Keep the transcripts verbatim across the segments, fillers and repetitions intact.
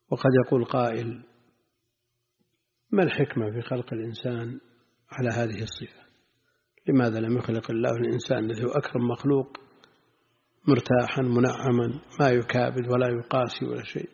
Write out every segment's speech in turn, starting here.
وقد يقول قائل: ما الحكمة في خلق الإنسان على هذه الصفة؟ لماذا لم يخلق الله الإنسان الذي هو أكرم مخلوق مرتاحا منعما ما يكابد ولا يقاسي ولا شيء؟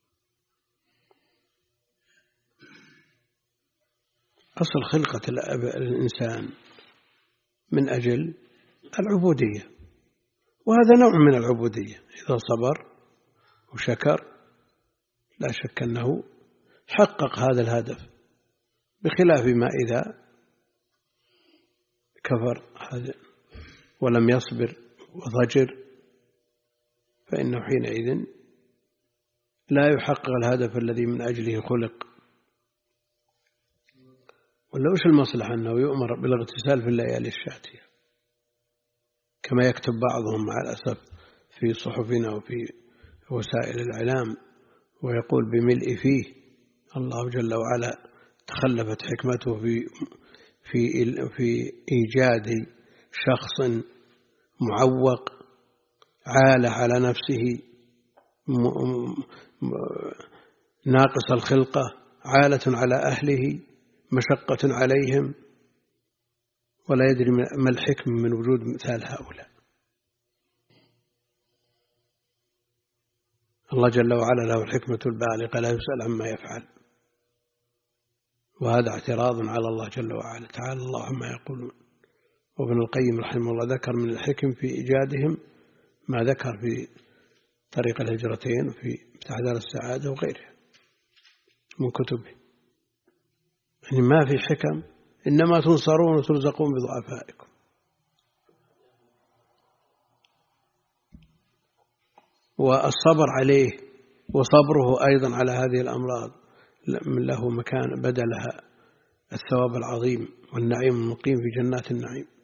أصل خلقة الإنسان من أجل العبودية، وهذا نوع من العبودية. إذا صبر وشكر لا شك أنه حقق هذا الهدف، بخلاف ما إذا كفر هذا ولم يصبر وضجر، فإنه حينئذ لا يحقق الهدف الذي من أجله خلق. ولا وش المصلحة أنه يؤمر بالاغتسال في الليالي الشاتية كما يكتب بعضهم مع الأسف في صحفنا وفي وسائل الإعلام، ويقول بملء فيه. الله جل وعلا تخلفت حكمته في في في إيجاد شخص معوق عالة على نفسه ناقص الخلقة، عالة على أهله، مشقة عليهم، ولا يدري ما الحكم من وجود مثال هؤلاء. الله جل وعلا له الحكمة البالغة لا يسأل عما يفعل، وهذا اعتراض على الله جل وعلا. تعالى الله عما يقولون. وابن القيم رحمه الله ذكر من الحكم في إيجادهم ما ذكر في طريق الهجرتين وفي مفتاح دار السعادة وغيرها من كتبه. يعني ما في حكم، إنما تنصرون وترزقون بضعفائكم. والصبر عليه وصبره أيضا على هذه الأمراض له مكان بدلها الثواب العظيم والنعيم المقيم في جنات النعيم.